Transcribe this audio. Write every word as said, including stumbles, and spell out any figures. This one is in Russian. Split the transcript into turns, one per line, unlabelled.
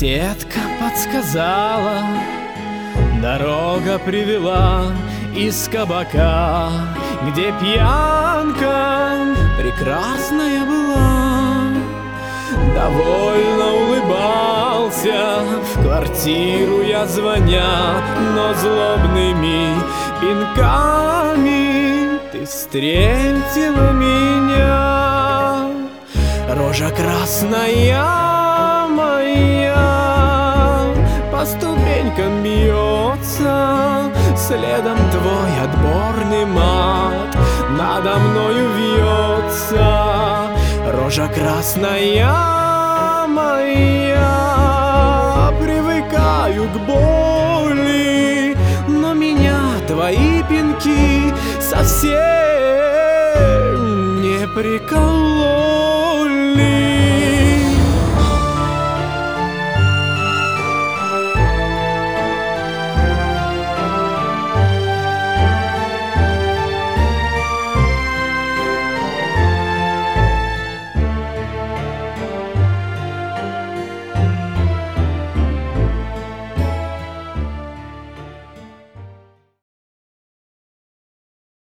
Соседка подсказала, дорога привела из кабака, где пьянка прекрасная была. Довольно улыбался в квартиру я звоня, но злобными пинками ты встретила меня. Рожа красная моя по ступенькам бьется, следом твой отборный мат надо мною вьется. Рожа красная моя, привыкаю к боли, но меня твои пинки совсем не прикололи.